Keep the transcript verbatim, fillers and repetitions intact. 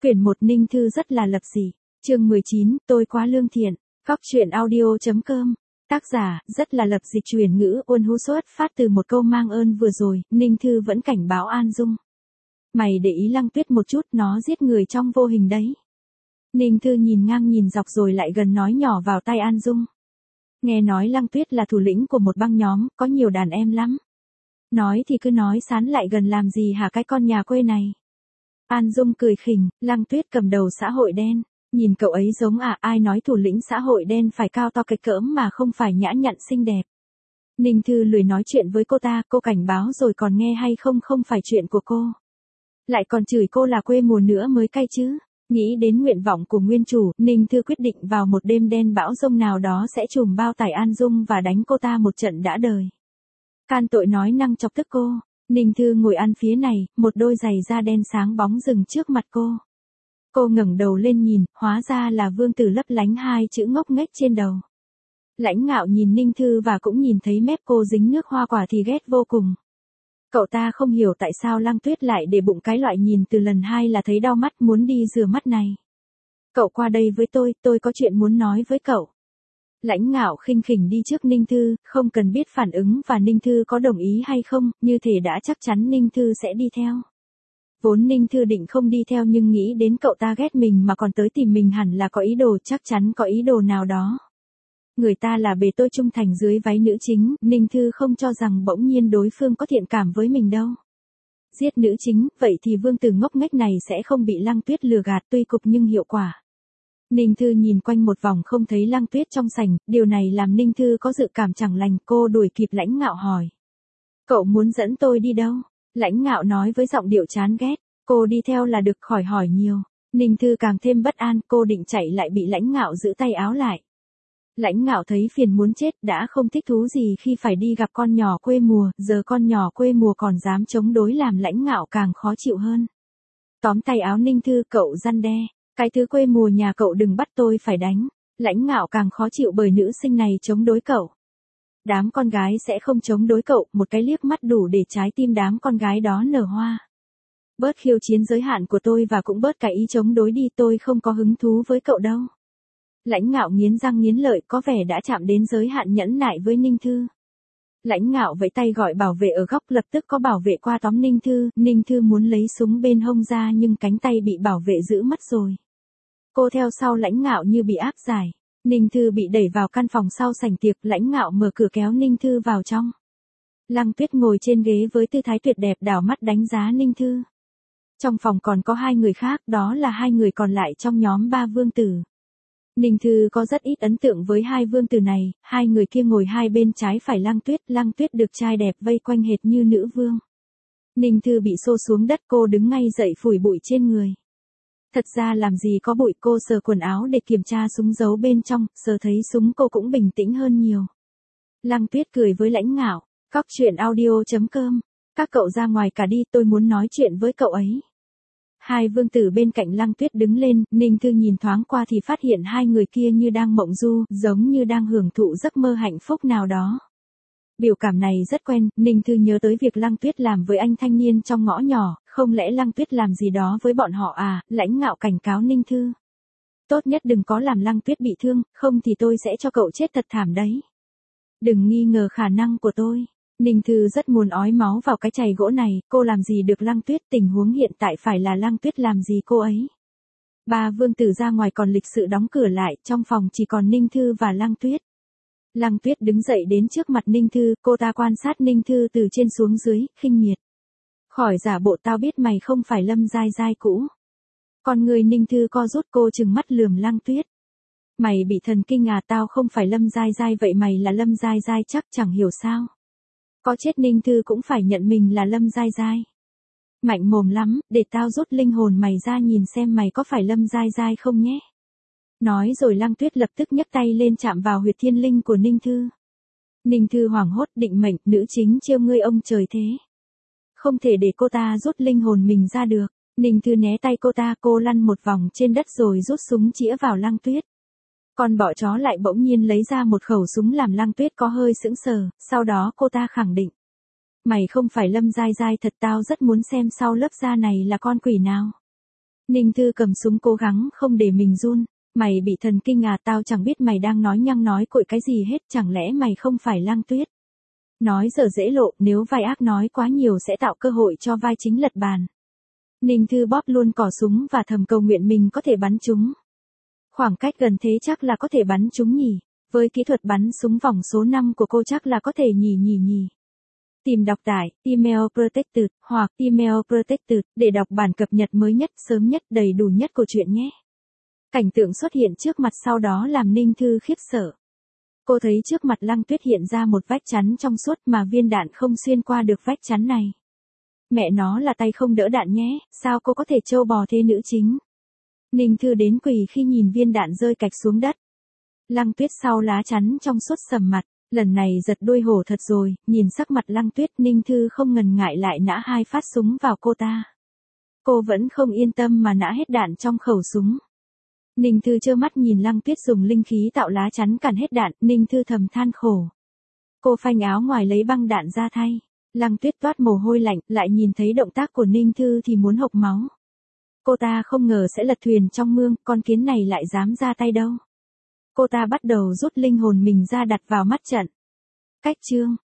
Quyển một Ninh Thư rất là lập dị. Chương mười chín, tôi quá lương thiện. Góc truyện audio.com. Tác giả, rất là lập dị. Chuyển ngữ Uân Hú xuất phát từ một câu mang ơn vừa rồi, Ninh Thư vẫn cảnh báo An Dung. Mày để ý Lăng Tuyết một chút, nó giết người trong vô hình đấy. Ninh Thư nhìn ngang nhìn dọc rồi lại gần nói nhỏ vào tai An Dung. Nghe nói Lăng Tuyết là thủ lĩnh của một băng nhóm, có nhiều đàn em lắm. Nói thì cứ nói, sán lại gần làm gì hả cái con nhà quê này. An Dung cười khỉnh, Lăng Tuyết cầm đầu xã hội đen. Nhìn cậu ấy giống à, ai nói thủ lĩnh xã hội đen phải cao to cái cỡm mà không phải nhã nhặn xinh đẹp. Ninh Thư lười nói chuyện với cô ta, cô cảnh báo rồi còn nghe hay không không phải chuyện của cô. Lại còn chửi cô là quê mùa nữa mới cay chứ. Nghĩ đến nguyện vọng của nguyên chủ, Ninh Thư quyết định vào một đêm đen bão giông nào đó sẽ trùm bao tải An Dung và đánh cô ta một trận đã đời. Can tội nói năng chọc tức cô. Ninh Thư ngồi ăn phía này, một đôi giày da đen sáng bóng dừng trước mặt cô. Cô ngẩng đầu lên nhìn, hóa ra là Vương Tử lấp lánh hai chữ ngốc nghếch trên đầu. Lãnh Ngạo nhìn Ninh Thư và cũng nhìn thấy mép cô dính nước hoa quả thì ghét vô cùng. Cậu ta không hiểu tại sao Lăng Tuyết lại để bụng cái loại nhìn từ lần hai là thấy đau mắt muốn đi rửa mắt này. Cậu qua đây với tôi, tôi có chuyện muốn nói với cậu. Lãnh Ngạo khinh khỉnh đi trước Ninh Thư, không cần biết phản ứng và Ninh Thư có đồng ý hay không, như thể đã chắc chắn Ninh Thư sẽ đi theo. Vốn Ninh Thư định không đi theo nhưng nghĩ đến cậu ta ghét mình mà còn tới tìm mình hẳn là có ý đồ, chắc chắn có ý đồ nào đó. Người ta là bề tôi trung thành dưới váy nữ chính, Ninh Thư không cho rằng bỗng nhiên đối phương có thiện cảm với mình đâu. Giết nữ chính, vậy thì Vương Tử ngốc nghếch này sẽ không bị Lăng Tuyết lừa gạt, tuy cục nhưng hiệu quả. Ninh Thư nhìn quanh một vòng không thấy Lăng Tuyết trong sảnh, điều này làm Ninh Thư có dự cảm chẳng lành, cô đuổi kịp Lãnh Ngạo hỏi. Cậu muốn dẫn tôi đi đâu? Lãnh Ngạo nói với giọng điệu chán ghét, cô đi theo là được khỏi hỏi nhiều. Ninh Thư càng thêm bất an, cô định chạy lại bị Lãnh Ngạo giữ tay áo lại. Lãnh Ngạo thấy phiền muốn chết, đã không thích thú gì khi phải đi gặp con nhỏ quê mùa, giờ con nhỏ quê mùa còn dám chống đối làm Lãnh Ngạo càng khó chịu hơn. Tóm tay áo Ninh Thư, cậu răn đe, cái thứ quê mùa nhà cậu đừng bắt tôi phải đánh. Lãnh Ngạo càng khó chịu bởi nữ sinh này chống đối cậu. Đám con gái sẽ không chống đối cậu, một cái liếc mắt đủ để trái tim đám con gái đó nở hoa. Bớt khiêu chiến giới hạn của tôi và cũng bớt cái ý chống đối đi, tôi không có hứng thú với cậu đâu. Lãnh Ngạo nghiến răng nghiến lợi, có vẻ đã chạm đến giới hạn nhẫn nại với Ninh Thư. Lãnh Ngạo vẫy tay gọi bảo vệ ở góc, lập tức có bảo vệ qua tóm Ninh Thư, Ninh Thư muốn lấy súng bên hông ra nhưng cánh tay bị bảo vệ giữ mất rồi. Cô theo sau Lãnh Ngạo như bị áp giải. Ninh Thư bị đẩy vào căn phòng sau sảnh tiệc, Lãnh Ngạo mở cửa kéo Ninh Thư vào trong. Lăng Tuyết ngồi trên ghế với tư thái tuyệt đẹp đảo mắt đánh giá Ninh Thư. Trong phòng còn có hai người khác, đó là hai người còn lại trong nhóm ba vương tử. Ninh Thư có rất ít ấn tượng với hai vương tử này, hai người kia ngồi hai bên trái phải Lăng Tuyết, Lăng Tuyết được trai đẹp vây quanh hệt như nữ vương. Ninh Thư bị xô xuống đất, cô đứng ngay dậy phủi bụi trên người. Thật ra làm gì có bụi, cô sờ quần áo để kiểm tra súng giấu bên trong, sờ thấy súng cô cũng bình tĩnh hơn nhiều. Lăng Tuyết cười với Lãnh Ngạo, góc truyện audio.com, các cậu ra ngoài cả đi, tôi muốn nói chuyện với cậu ấy. Hai vương tử bên cạnh Lăng Tuyết đứng lên, Ninh Thư nhìn thoáng qua thì phát hiện hai người kia như đang mộng du, giống như đang hưởng thụ giấc mơ hạnh phúc nào đó. Biểu cảm này rất quen, Ninh Thư nhớ tới việc Lăng Tuyết làm với anh thanh niên trong ngõ nhỏ, không lẽ Lăng Tuyết làm gì đó với bọn họ à, Lãnh Ngạo cảnh cáo Ninh Thư. Tốt nhất đừng có làm Lăng Tuyết bị thương, không thì tôi sẽ cho cậu chết thật thảm đấy. Đừng nghi ngờ khả năng của tôi. Ninh Thư rất muốn ói máu vào cái chày gỗ này, cô làm gì được Lăng Tuyết, tình huống hiện tại phải là Lăng Tuyết làm gì cô ấy. Ba vương tử ra ngoài còn lịch sự đóng cửa lại, trong phòng chỉ còn Ninh Thư và Lăng Tuyết. Lăng Tuyết đứng dậy đến trước mặt Ninh Thư, cô ta quan sát Ninh Thư từ trên xuống dưới, khinh miệt. Khỏi giả bộ, tao biết mày không phải Lâm Giai Giai cũ. Con người Ninh Thư co rút, cô trừng mắt lườm Lăng Tuyết. Mày bị thần kinh à, tao không phải Lâm Giai Giai, vậy mày là Lâm Giai Giai chắc chẳng hiểu sao. Có chết Ninh Thư cũng phải nhận mình là Lâm Giai Giai. Mạnh mồm lắm, để tao rút linh hồn mày ra nhìn xem mày có phải Lâm Giai Giai không nhé. Nói rồi Lăng Tuyết lập tức nhấc tay lên chạm vào huyệt thiên linh của Ninh Thư. Ninh Thư hoảng hốt, định mệnh, nữ chính trêu ngươi ông trời thế. Không thể để cô ta rút linh hồn mình ra được. Ninh Thư né tay cô ta, cô lăn một vòng trên đất rồi rút súng chĩa vào Lăng Tuyết. Con bọ chó lại bỗng nhiên lấy ra một khẩu súng làm Lăng Tuyết có hơi sững sờ, sau đó cô ta khẳng định. Mày không phải Lâm Giai Giai thật, tao rất muốn xem sau lớp da này là con quỷ nào. Ninh Thư cầm súng cố gắng không để mình run. Mày bị thần kinh à, tao chẳng biết mày đang nói nhăng nói cội cái gì hết, chẳng lẽ mày không phải Lăng Tuyết. Nói giờ dễ lộ, nếu vai ác nói quá nhiều sẽ tạo cơ hội cho vai chính lật bàn. Ninh Thư bóp luôn cò súng và thầm cầu nguyện mình có thể bắn chúng. Khoảng cách gần thế chắc là có thể bắn chúng nhỉ. Với kỹ thuật bắn súng vòng số năm của cô chắc là có thể nhỉ nhỉ nhỉ. Tìm đọc tải, Email Protected, hoặc Email Protected, để đọc bản cập nhật mới nhất, sớm nhất, đầy đủ nhất của truyện nhé. Cảnh tượng xuất hiện trước mặt sau đó làm Ninh Thư khiếp sợ. Cô thấy trước mặt Lăng Tuyết hiện ra một vách chắn trong suốt mà viên đạn không xuyên qua được vách chắn này. Mẹ nó là tay không đỡ đạn nhé, sao cô có thể trâu bò thế nữ chính. Ninh Thư đến quỳ khi nhìn viên đạn rơi cạch xuống đất. Lăng Tuyết sau lá chắn trong suốt sầm mặt, lần này giật đuôi hổ thật rồi, nhìn sắc mặt Lăng Tuyết Ninh Thư không ngần ngại lại nã hai phát súng vào cô ta. Cô vẫn không yên tâm mà nã hết đạn trong khẩu súng. Ninh Thư trơ mắt nhìn Lăng Tuyết dùng linh khí tạo lá chắn cản hết đạn, Ninh Thư thầm than khổ. Cô phanh áo ngoài lấy băng đạn ra thay. Lăng Tuyết toát mồ hôi lạnh, lại nhìn thấy động tác của Ninh Thư thì muốn hộc máu. Cô ta không ngờ sẽ lật thuyền trong mương, con kiến này lại dám ra tay đâu. Cô ta bắt đầu rút linh hồn mình ra đặt vào mắt trận. Cách chương